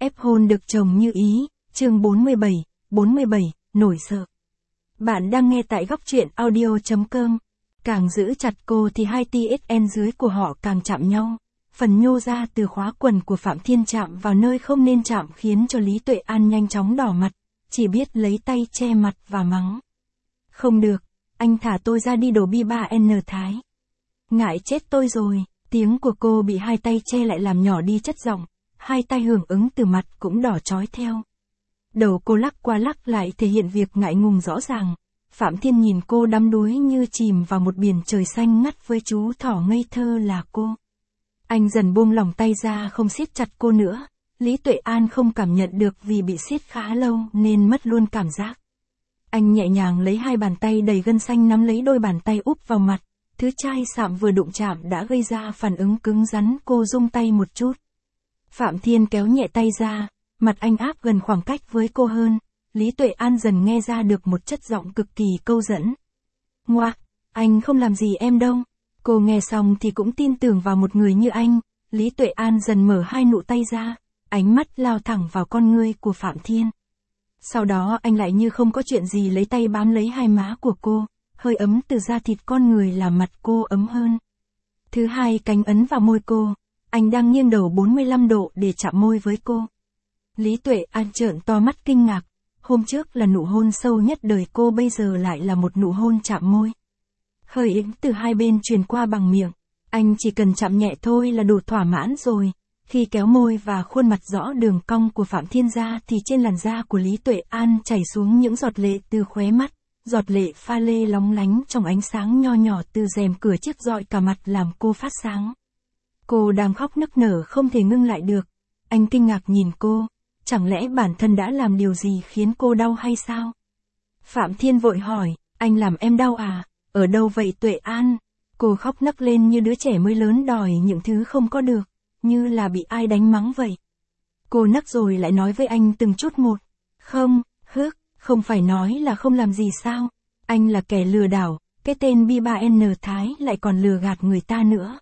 Ép hôn được chồng như ý, chương 47, nổi sợ. Bạn đang nghe tại góc truyện audio.com. Càng giữ chặt cô thì hai TSN dưới của họ càng chạm nhau. Phần nhô ra từ khóa quần của Phạm Thiên chạm vào nơi không nên chạm khiến cho Lý Tuệ An nhanh chóng đỏ mặt, chỉ biết lấy tay che mặt và mắng. Không được, anh thả tôi ra đi đồ bi 3N Thái. Ngại chết tôi rồi, tiếng của cô bị hai tay che lại làm nhỏ đi chất giọng, hai tay hưởng ứng từ mặt cũng đỏ chói theo. Đầu cô lắc qua lắc lại thể hiện việc ngại ngùng rõ ràng. Phạm Thiên nhìn cô đắm đuối như chìm vào một biển trời xanh ngắt với chú thỏ ngây thơ là cô. Anh dần buông lỏng tay ra không siết chặt cô nữa. Lý Tuệ An không cảm nhận được vì bị siết khá lâu nên mất luôn cảm giác. Anh nhẹ nhàng lấy hai bàn tay đầy gân xanh nắm lấy đôi bàn tay úp vào mặt. Thứ chai sạm vừa đụng chạm đã gây ra phản ứng cứng rắn, cô rung tay một chút. Phạm Thiên kéo nhẹ tay ra, mặt anh áp gần khoảng cách với cô hơn. Lý Tuệ An dần nghe ra được một chất giọng cực kỳ câu dẫn. Ngoạc, anh không làm gì em đâu. Cô nghe xong thì cũng tin tưởng vào một người như anh. Lý Tuệ An dần mở hai nụ tay ra, ánh mắt lao thẳng vào con ngươi của Phạm Thiên. Sau đó anh lại như không có chuyện gì lấy tay bám lấy hai má của cô, hơi ấm từ da thịt con người làm mặt cô ấm hơn. Thứ hai cánh ấn vào môi cô, anh đang nghiêng đầu 45 độ để chạm môi với cô. Lý Tuệ An trợn to mắt kinh ngạc, hôm trước là nụ hôn sâu nhất đời cô, bây giờ lại là một nụ hôn chạm môi. Hơi ấm từ hai bên truyền qua bằng miệng, anh chỉ cần chạm nhẹ thôi là đủ thỏa mãn rồi. Khi kéo môi và khuôn mặt rõ đường cong của Phạm Thiên ra thì trên làn da của Lý Tuệ An chảy xuống những giọt lệ từ khóe mắt, giọt lệ pha lê lóng lánh trong ánh sáng nho nhỏ từ rèm cửa chiếc rọi cả mặt làm cô phát sáng. Cô đang khóc nức nở không thể ngưng lại được. Anh kinh ngạc nhìn cô, chẳng lẽ bản thân đã làm điều gì khiến cô đau hay sao? Phạm Thiên vội hỏi, anh làm em đau à? Ở đâu vậy Tuệ An? Cô khóc nấc lên như đứa trẻ mới lớn đòi những thứ không có được, như là bị ai đánh mắng vậy. Cô nấc rồi lại nói với anh từng chút một. Không, không phải nói là không làm gì sao? Anh là kẻ lừa đảo, cái tên bi 3N Thái lại còn lừa gạt người ta nữa.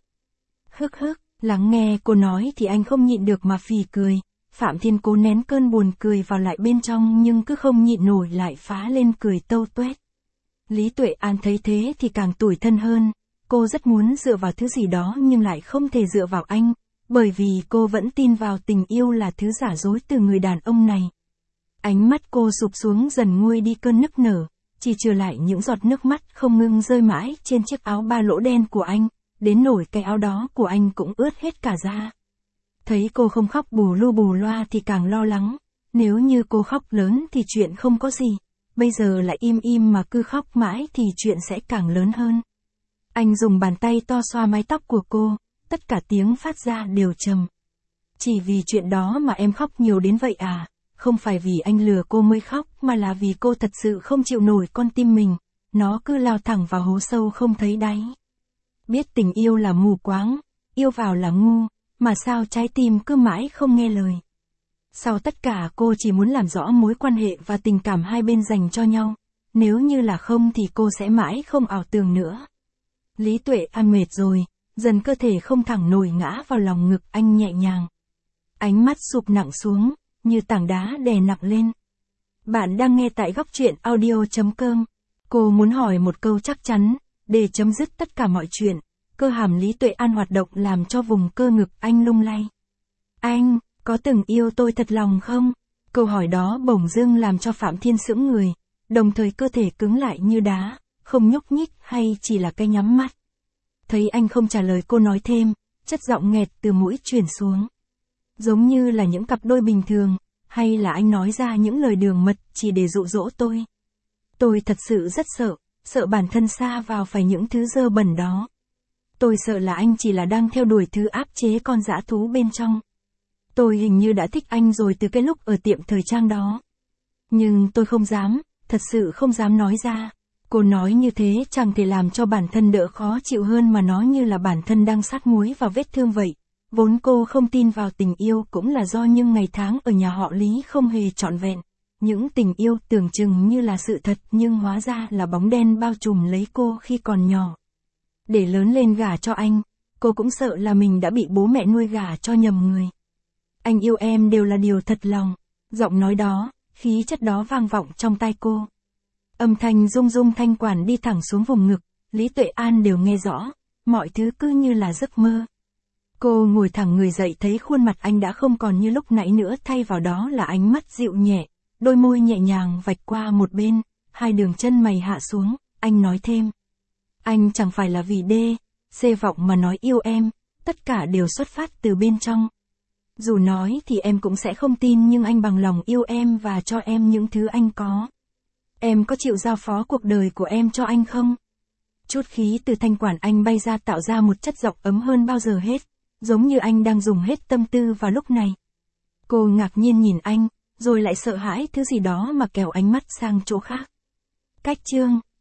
Lắng nghe cô nói thì anh không nhịn được mà phì cười. Phạm Thiên cố nén cơn buồn cười vào lại bên trong nhưng cứ không nhịn nổi lại phá lên cười tâu tuét. Lý Tuệ An thấy thế thì càng tủi thân hơn. Cô rất muốn dựa vào thứ gì đó nhưng lại không thể dựa vào anh, bởi vì cô vẫn tin vào tình yêu là thứ giả dối từ người đàn ông này. Ánh mắt cô sụp xuống dần nguôi đi cơn nức nở, chỉ trừ lại những giọt nước mắt không ngừng rơi mãi trên chiếc áo ba lỗ đen của anh, đến nỗi cái áo đó của anh cũng ướt hết cả da. Thấy cô không khóc bù lu bù loa thì càng lo lắng, nếu như cô khóc lớn thì chuyện không có gì, bây giờ lại im im mà cứ khóc mãi thì chuyện sẽ càng lớn hơn. Anh dùng bàn tay to xoa mái tóc của cô, tất cả tiếng phát ra đều trầm. Chỉ vì chuyện đó mà em khóc nhiều đến vậy à? Không phải vì anh lừa cô mới khóc mà là vì cô thật sự không chịu nổi con tim mình, nó cứ lao thẳng vào hố sâu không thấy đáy. Biết tình yêu là mù quáng, yêu vào là ngu, mà sao trái tim cứ mãi không nghe lời. Sau tất cả cô chỉ muốn làm rõ mối quan hệ và tình cảm hai bên dành cho nhau, nếu như là không thì cô sẽ mãi không ảo tưởng nữa. Lý Tuệ An mệt rồi, dần cơ thể không thẳng nổi ngã vào lòng ngực anh nhẹ nhàng. Ánh mắt sụp nặng xuống, như tảng đá đè nặng lên. Bạn đang nghe tại góc truyện audio.com. Cô muốn hỏi một câu chắc chắn, để chấm dứt tất cả mọi chuyện. Cơ hàm Lý Tuệ An hoạt động làm cho vùng cơ ngực anh lung lay. Anh, có từng yêu tôi thật lòng không? Câu hỏi đó bỗng dưng làm cho Phạm Thiên sững người, đồng thời cơ thể cứng lại như đá, không nhúc nhích hay chỉ là cái nhắm mắt. Thấy anh không trả lời cô nói thêm, chất giọng nghẹt từ mũi truyền xuống. Giống như là những cặp đôi bình thường, hay là anh nói ra những lời đường mật chỉ để dụ dỗ tôi. Tôi thật sự rất sợ bản thân sa vào phải những thứ dơ bẩn đó. Tôi sợ là anh chỉ là đang theo đuổi thứ áp chế con dã thú bên trong. Tôi hình như đã thích anh rồi từ cái lúc ở tiệm thời trang đó. Nhưng tôi không dám, thật sự không dám nói ra. Cô nói như thế chẳng thể làm cho bản thân đỡ khó chịu hơn mà nó như là bản thân đang sát muối vào vết thương vậy. Vốn cô không tin vào tình yêu cũng là do những ngày tháng ở nhà họ Lý không hề trọn vẹn. Những tình yêu tưởng chừng như là sự thật nhưng hóa ra là bóng đen bao trùm lấy cô khi còn nhỏ. Để lớn lên gả cho anh, cô cũng sợ là mình đã bị bố mẹ nuôi gả cho nhầm người. Anh yêu em đều là điều thật lòng. Giọng nói đó, khí chất đó vang vọng trong tai cô. Âm thanh rung rung thanh quản đi thẳng xuống vùng ngực, Lý Tuệ An đều nghe rõ, mọi thứ cứ như là giấc mơ. Cô ngồi thẳng người dậy thấy khuôn mặt anh đã không còn như lúc nãy nữa, thay vào đó là ánh mắt dịu nhẹ, đôi môi nhẹ nhàng vạch qua một bên, hai đường chân mày hạ xuống, anh nói thêm. Anh chẳng phải là vì C vọng mà nói yêu em, tất cả đều xuất phát từ bên trong. Dù nói thì em cũng sẽ không tin, nhưng anh bằng lòng yêu em và cho em những thứ anh có. Em có chịu giao phó cuộc đời của em cho anh không? Chút khí từ thanh quản anh bay ra tạo ra một chất giọng ấm hơn bao giờ hết, giống như anh đang dùng hết tâm tư vào lúc này. Cô ngạc nhiên nhìn anh, rồi lại sợ hãi thứ gì đó mà kéo ánh mắt sang chỗ khác. Cách chương